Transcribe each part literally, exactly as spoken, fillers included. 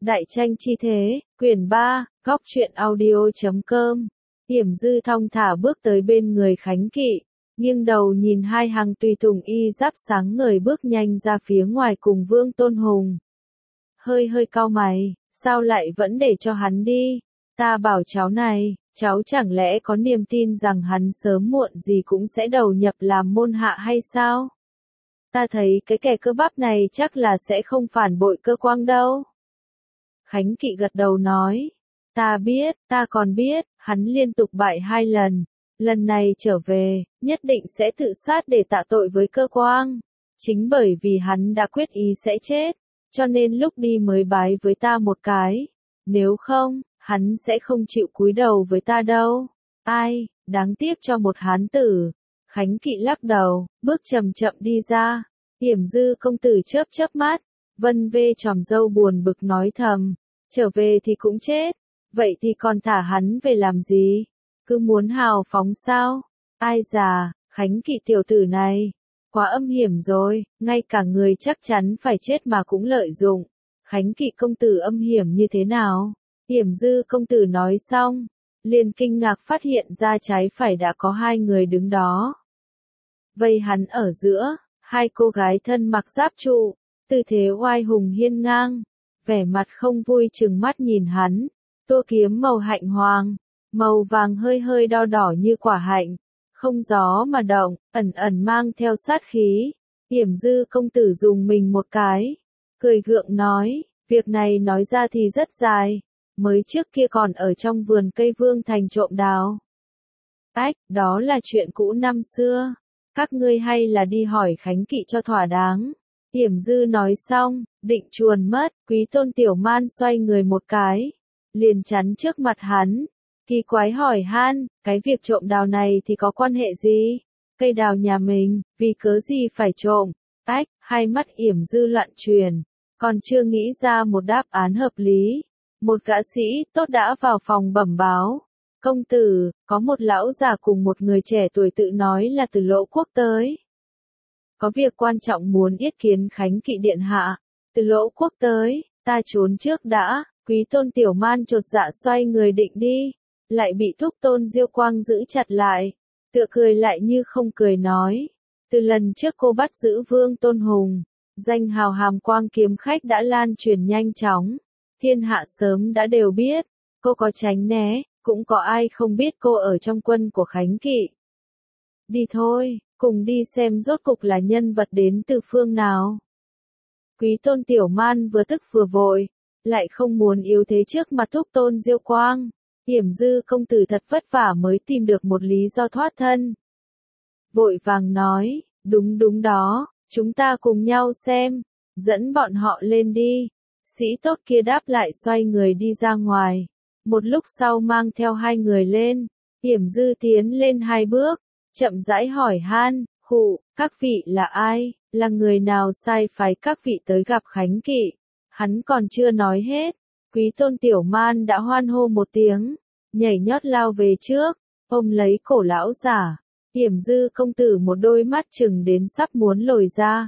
Đại tranh chi thế, quyển ba, góc truyện audio.com. Hiểm Dư thong thả bước tới bên người Khánh Kỵ, nghiêng đầu nhìn hai hàng tùy tùng y giáp sáng ngời bước nhanh ra phía ngoài cùng Vương Tôn Hùng. Hơi hơi cau mày, sao lại vẫn để cho hắn đi? Ta bảo cháu này, cháu chẳng lẽ có niềm tin rằng hắn sớm muộn gì cũng sẽ đầu nhập làm môn hạ hay sao? Ta thấy cái kẻ cơ bắp này chắc là sẽ không phản bội cơ quan đâu. Khánh Kỵ gật đầu nói, ta biết, ta còn biết, hắn liên tục bại hai lần, lần này trở về, nhất định sẽ tự sát để tạ tội với cơ quan. Chính bởi vì hắn đã quyết ý sẽ chết, cho nên lúc đi mới bái với ta một cái, nếu không, hắn sẽ không chịu cúi đầu với ta đâu. Ai, đáng tiếc cho một hán tử. Khánh Kỵ lắc đầu, bước chậm chậm đi ra. Hiểm Dư công tử chớp chớp mắt, vân vê tròm râu buồn bực nói thầm, trở về thì cũng chết, vậy thì còn thả hắn về làm gì? Cứ muốn hào phóng sao? Ai già, Khánh Kỵ tiểu tử này, quá âm hiểm rồi, ngay cả người chắc chắn phải chết mà cũng lợi dụng. Khánh Kỵ công tử âm hiểm như thế nào? Hiểm Dư công tử nói xong, liền kinh ngạc phát hiện ra trái phải đã có hai người đứng đó. Vây hắn ở giữa, hai cô gái thân mặc giáp trụ, tư thế oai hùng hiên ngang, vẻ mặt không vui chừng mắt nhìn hắn, tua kiếm màu hạnh hoàng, màu vàng hơi hơi đo đỏ như quả hạnh, không gió mà động, ẩn ẩn mang theo sát khí. Hiểm Dư công tử dùng mình một cái, cười gượng nói, việc này nói ra thì rất dài, mới trước kia còn ở trong vườn cây Vương Thành trộm đào. Ách, đó là chuyện cũ năm xưa, các ngươi hay là đi hỏi Khánh Kỵ cho thỏa đáng. Hiểm Dư nói xong, định chuồn mất, Quý Tôn Tiểu Man xoay người một cái, liền chắn trước mặt hắn, kỳ quái hỏi han, cái việc trộm đào này thì có quan hệ gì? Cây đào nhà mình, vì cớ gì phải trộm? Ách, hai mắt Hiểm Dư loạn truyền, còn chưa nghĩ ra một đáp án hợp lý. Một gã sĩ tốt đã vào phòng bẩm báo, công tử, có một lão già cùng một người trẻ tuổi tự nói là từ Lỗ Quốc tới. Có việc quan trọng muốn yết kiến Khánh Kỵ điện hạ. Từ Lỗ Quốc tới, ta trốn trước đã. Quý Tôn Tiểu Man chột dạ xoay người định đi, lại bị Thúc Tôn Diêu Quang giữ chặt lại, tựa cười lại như không cười nói, từ lần trước cô bắt giữ Vương Tôn Hùng, danh hào hàm quang kiếm khách đã lan truyền nhanh chóng, thiên hạ sớm đã đều biết, cô có tránh né, cũng có ai không biết cô ở trong quân của Khánh Kỵ. Đi thôi, cùng đi xem rốt cục là nhân vật đến từ phương nào. Quý Tôn Tiểu Man vừa tức vừa vội, lại không muốn yếu thế trước mặt Thúc Tôn Diêu Quang. Hiểm Dư công tử thật vất vả mới tìm được một lý do thoát thân. Vội vàng nói, đúng đúng đó, chúng ta cùng nhau xem, dẫn bọn họ lên đi. Sĩ tốt kia đáp lại xoay người đi ra ngoài, một lúc sau mang theo hai người lên. Hiểm Dư tiến lên hai bước, chậm rãi hỏi han, khụ, các vị là ai, là người nào sai phái các vị tới gặp Khánh Kỵ? Hắn còn chưa nói hết, Quý Tôn Tiểu Man đã hoan hô một tiếng, nhảy nhót lao về trước, ôm lấy cổ lão giả. Hiểm Dư công tử một đôi mắt chừng đến sắp muốn lồi ra.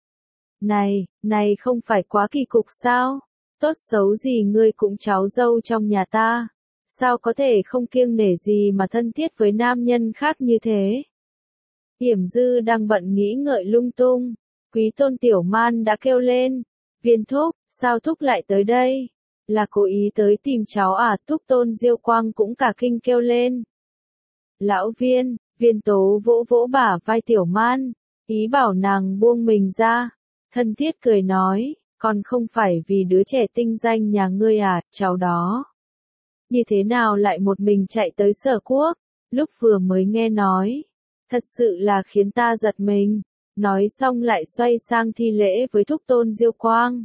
Này, này không phải quá kỳ cục sao? Tốt xấu gì ngươi cũng cháu dâu trong nhà ta, sao có thể không kiêng nể gì mà thân thiết với nam nhân khác như thế? Hiểm Dư đang bận nghĩ ngợi lung tung, Quý Tôn Tiểu Man đã kêu lên, Viên thúc, sao thúc lại tới đây? Là cố ý tới tìm cháu à? Thúc Tôn Diêu Quang cũng cả kinh kêu lên. Lão Viên, Viên Tố vỗ vỗ bả vai Tiểu Man, ý bảo nàng buông mình ra, thân thiết cười nói, còn không phải vì đứa trẻ tinh danh nhà ngươi à, cháu đó. Như thế nào lại một mình chạy tới Sở Quốc, lúc vừa mới nghe nói, thật sự là khiến ta giật mình. Nói xong lại xoay sang thi lễ với Thúc Tôn Diêu Quang.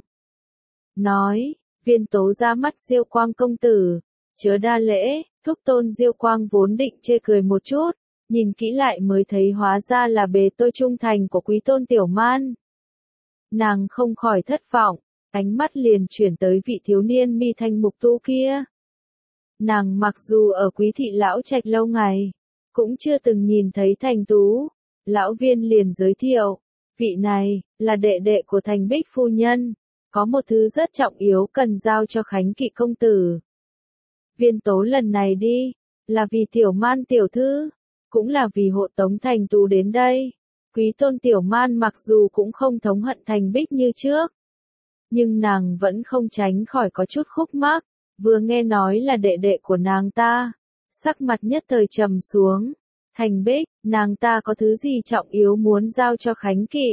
Nói, Viên Tố ra mắt Diêu Quang công tử, chớ đa lễ. Thúc Tôn Diêu Quang vốn định chê cười một chút, nhìn kỹ lại mới thấy hóa ra là bề tôi trung thành của Quý Tôn Tiểu Man. Nàng không khỏi thất vọng, ánh mắt liền chuyển tới vị thiếu niên mi thanh mục tú kia. Nàng mặc dù ở Quý thị lão trạch lâu ngày, cũng chưa từng nhìn thấy Thành Tú. Lão Viên liền giới thiệu, vị này, là đệ đệ của Thành Bích phu nhân, có một thứ rất trọng yếu cần giao cho Khánh Kỵ công tử. Viên tố lần này đi, là vì Tiểu Man tiểu thư, cũng là vì hộ tống Thành Tú đến đây. Quý tôn Tiểu Man mặc dù cũng không thống hận Thành Bích như trước, nhưng nàng vẫn không tránh khỏi có chút khúc mắc, vừa nghe nói là đệ đệ của nàng ta, sắc mặt nhất thời trầm xuống. Thành Bích, nàng ta có thứ gì trọng yếu muốn giao cho Khánh Kỵ?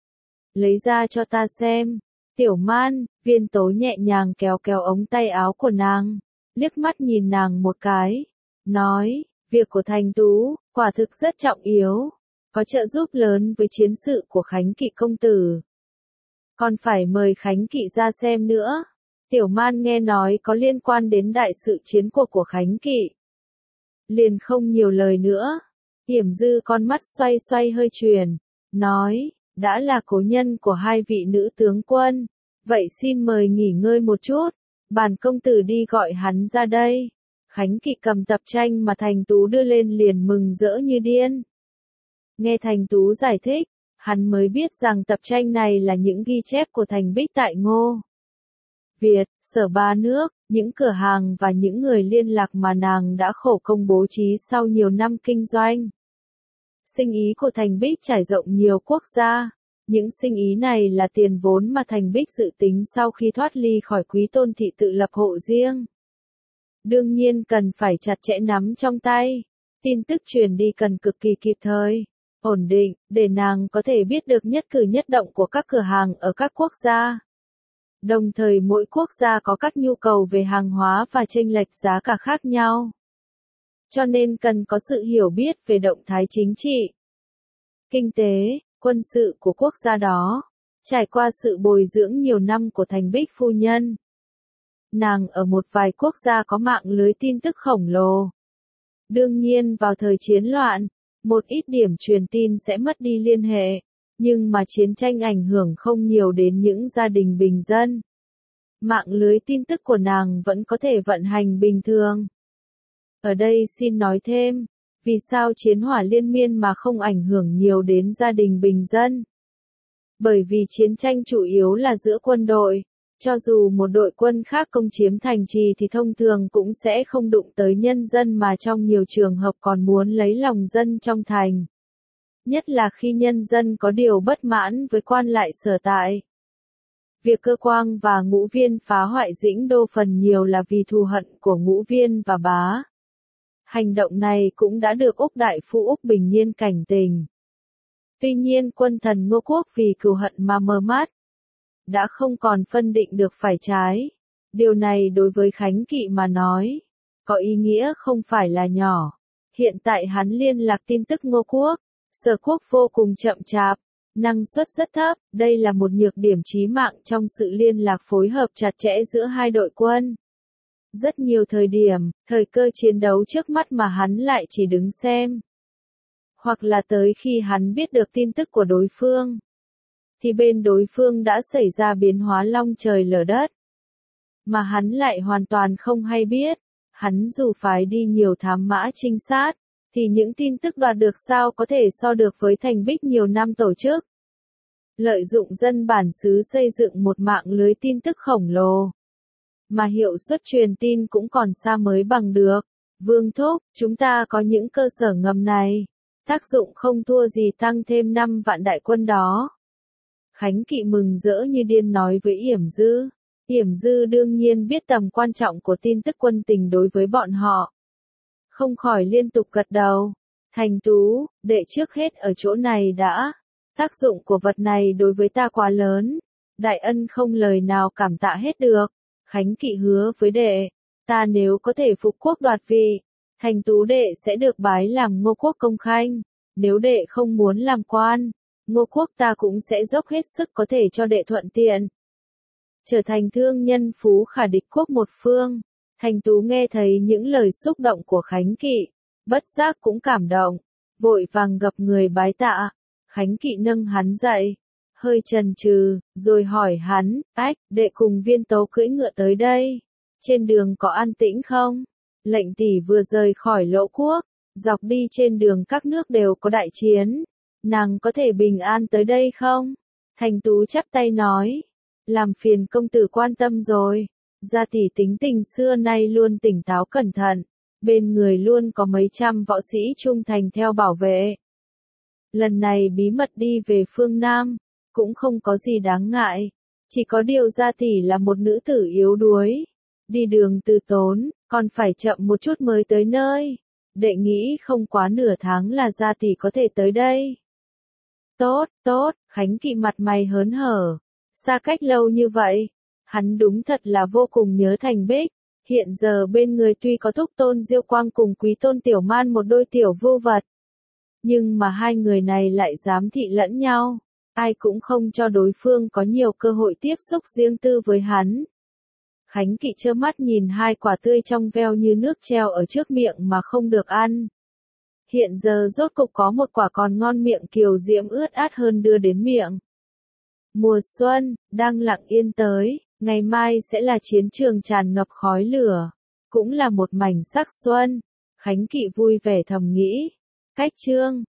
Lấy ra cho ta xem. Tiểu Man, Viên tố nhẹ nhàng kéo kéo ống tay áo của nàng, liếc mắt nhìn nàng một cái, nói, việc của Thành Tú, quả thực rất trọng yếu, có trợ giúp lớn với chiến sự của Khánh Kỵ công tử. Còn phải mời Khánh Kỵ ra xem nữa. Tiểu Man nghe nói có liên quan đến đại sự chiến cuộc của Khánh Kỵ, liền không nhiều lời nữa. Yểm Dư con mắt xoay xoay hơi chuyển, nói, đã là cố nhân của hai vị nữ tướng quân, vậy xin mời nghỉ ngơi một chút, bản công tử đi gọi hắn ra đây. Khánh Kỵ cầm tập tranh mà Thành Tú đưa lên liền mừng rỡ như điên. Nghe Thành Tú giải thích, hắn mới biết rằng tập tranh này là những ghi chép của Thành Bích tại Ngô Việt, Sở Ba nước, những cửa hàng và những người liên lạc mà nàng đã khổ công bố trí sau nhiều năm kinh doanh. Sinh ý của Thành Bích trải rộng nhiều quốc gia. Những sinh ý này là tiền vốn mà Thành Bích dự tính sau khi thoát ly khỏi Quý tôn thị tự lập hộ riêng. Đương nhiên cần phải chặt chẽ nắm trong tay. Tin tức truyền đi cần cực kỳ kịp thời, ổn định, để nàng có thể biết được nhất cử nhất động của các cửa hàng ở các quốc gia. Đồng thời mỗi quốc gia có các nhu cầu về hàng hóa và chênh lệch giá cả khác nhau. Cho nên cần có sự hiểu biết về động thái chính trị, kinh tế, quân sự của quốc gia đó. Trải qua sự bồi dưỡng nhiều năm của Thành Bích phu nhân, nàng ở một vài quốc gia có mạng lưới tin tức khổng lồ. Đương nhiên vào thời chiến loạn, một ít điểm truyền tin sẽ mất đi liên hệ, nhưng mà chiến tranh ảnh hưởng không nhiều đến những gia đình bình dân. Mạng lưới tin tức của nàng vẫn có thể vận hành bình thường. Ở đây xin nói thêm, vì sao chiến hỏa liên miên mà không ảnh hưởng nhiều đến gia đình bình dân? Bởi vì chiến tranh chủ yếu là giữa quân đội, cho dù một đội quân khác công chiếm thành trì thì thông thường cũng sẽ không đụng tới nhân dân mà trong nhiều trường hợp còn muốn lấy lòng dân trong thành. Nhất là khi nhân dân có điều bất mãn với quan lại sở tại. Việc Cơ Quang và Ngũ Viên phá hoại Dĩnh Đô phần nhiều là vì thù hận của Ngũ Viên và Bá. Hành động này cũng đã được Úc Đại Phu Úc Bình Nhiên cảnh tình. Tuy nhiên quân thần Ngô Quốc vì cừu hận mà mờ mắt, đã không còn phân định được phải trái. Điều này đối với Khánh Kỵ mà nói, có ý nghĩa không phải là nhỏ. Hiện tại hắn liên lạc tin tức Ngô Quốc, Sở Quốc vô cùng chậm chạp, năng suất rất thấp, đây là một nhược điểm chí mạng trong sự liên lạc phối hợp chặt chẽ giữa hai đội quân. Rất nhiều thời điểm, thời cơ chiến đấu trước mắt mà hắn lại chỉ đứng xem. Hoặc là tới khi hắn biết được tin tức của đối phương, thì bên đối phương đã xảy ra biến hóa long trời lở đất. Mà hắn lại hoàn toàn không hay biết, hắn dù phái đi nhiều thám mã trinh sát, thì những tin tức đoạt được sao có thể so được với Thành Bích nhiều năm tổ chức. Lợi dụng dân bản xứ xây dựng một mạng lưới tin tức khổng lồ, mà hiệu suất truyền tin cũng còn xa mới bằng được. Vương Thúc, chúng ta có những cơ sở ngầm này, tác dụng không thua gì tăng thêm năm vạn đại quân đó. Khánh Kỵ mừng rỡ như điên nói với Yểm Dư. Yểm Dư đương nhiên biết tầm quan trọng của tin tức quân tình đối với bọn họ. Không khỏi liên tục gật đầu. Thành Tú, đệ trước hết ở chỗ này đã. Tác dụng của vật này đối với ta quá lớn. Đại ân không lời nào cảm tạ hết được. Khánh Kỵ hứa với đệ, ta nếu có thể phục quốc đoạt vị, Thành Tú đệ sẽ được bái làm Ngô Quốc công khanh. Nếu đệ không muốn làm quan, Ngô Quốc ta cũng sẽ dốc hết sức có thể cho đệ thuận tiện, trở thành thương nhân phú khả địch quốc một phương. Thành Tú nghe thấy những lời xúc động của Khánh Kỵ, bất giác cũng cảm động, vội vàng gập người bái tạ. Khánh Kỵ nâng hắn dậy, hơi chần chừ, rồi hỏi hắn, ách, đệ cùng Viên Tố cưỡi ngựa tới đây, trên đường có an tĩnh không? Lệnh tỷ vừa rời khỏi Lỗ Quốc, dọc đi trên đường các nước đều có đại chiến, nàng có thể bình an tới đây không? Thành Tú chắp tay nói, làm phiền công tử quan tâm rồi. Gia tỷ tính tình xưa nay luôn tỉnh táo cẩn thận, bên người luôn có mấy trăm võ sĩ trung thành theo bảo vệ. Lần này bí mật đi về phương Nam, cũng không có gì đáng ngại, chỉ có điều Gia tỷ là một nữ tử yếu đuối, đi đường từ tốn, còn phải chậm một chút mới tới nơi. Đệ nghĩ không quá nửa tháng là Gia tỷ có thể tới đây. Tốt, tốt, Khánh Kỵ mặt mày hớn hở, xa cách lâu như vậy, hắn đúng thật là vô cùng nhớ Thành Bích. Hiện giờ bên người tuy có Thúc Tôn Diêu Quang cùng Quý Tôn Tiểu Man một đôi tiểu vưu vật, nhưng mà hai người này lại giám thị lẫn nhau, ai cũng không cho đối phương có nhiều cơ hội tiếp xúc riêng tư với hắn. Khánh Kỵ trơ mắt nhìn hai quả tươi trong veo như nước treo ở trước miệng mà không được ăn. Hiện giờ rốt cục có một quả còn ngon miệng kiều diễm ướt át hơn đưa đến miệng. Mùa xuân, đang lặng yên tới, ngày mai sẽ là chiến trường tràn ngập khói lửa, cũng là một mảnh sắc xuân. Khánh Kỵ vui vẻ thầm nghĩ. Cách chương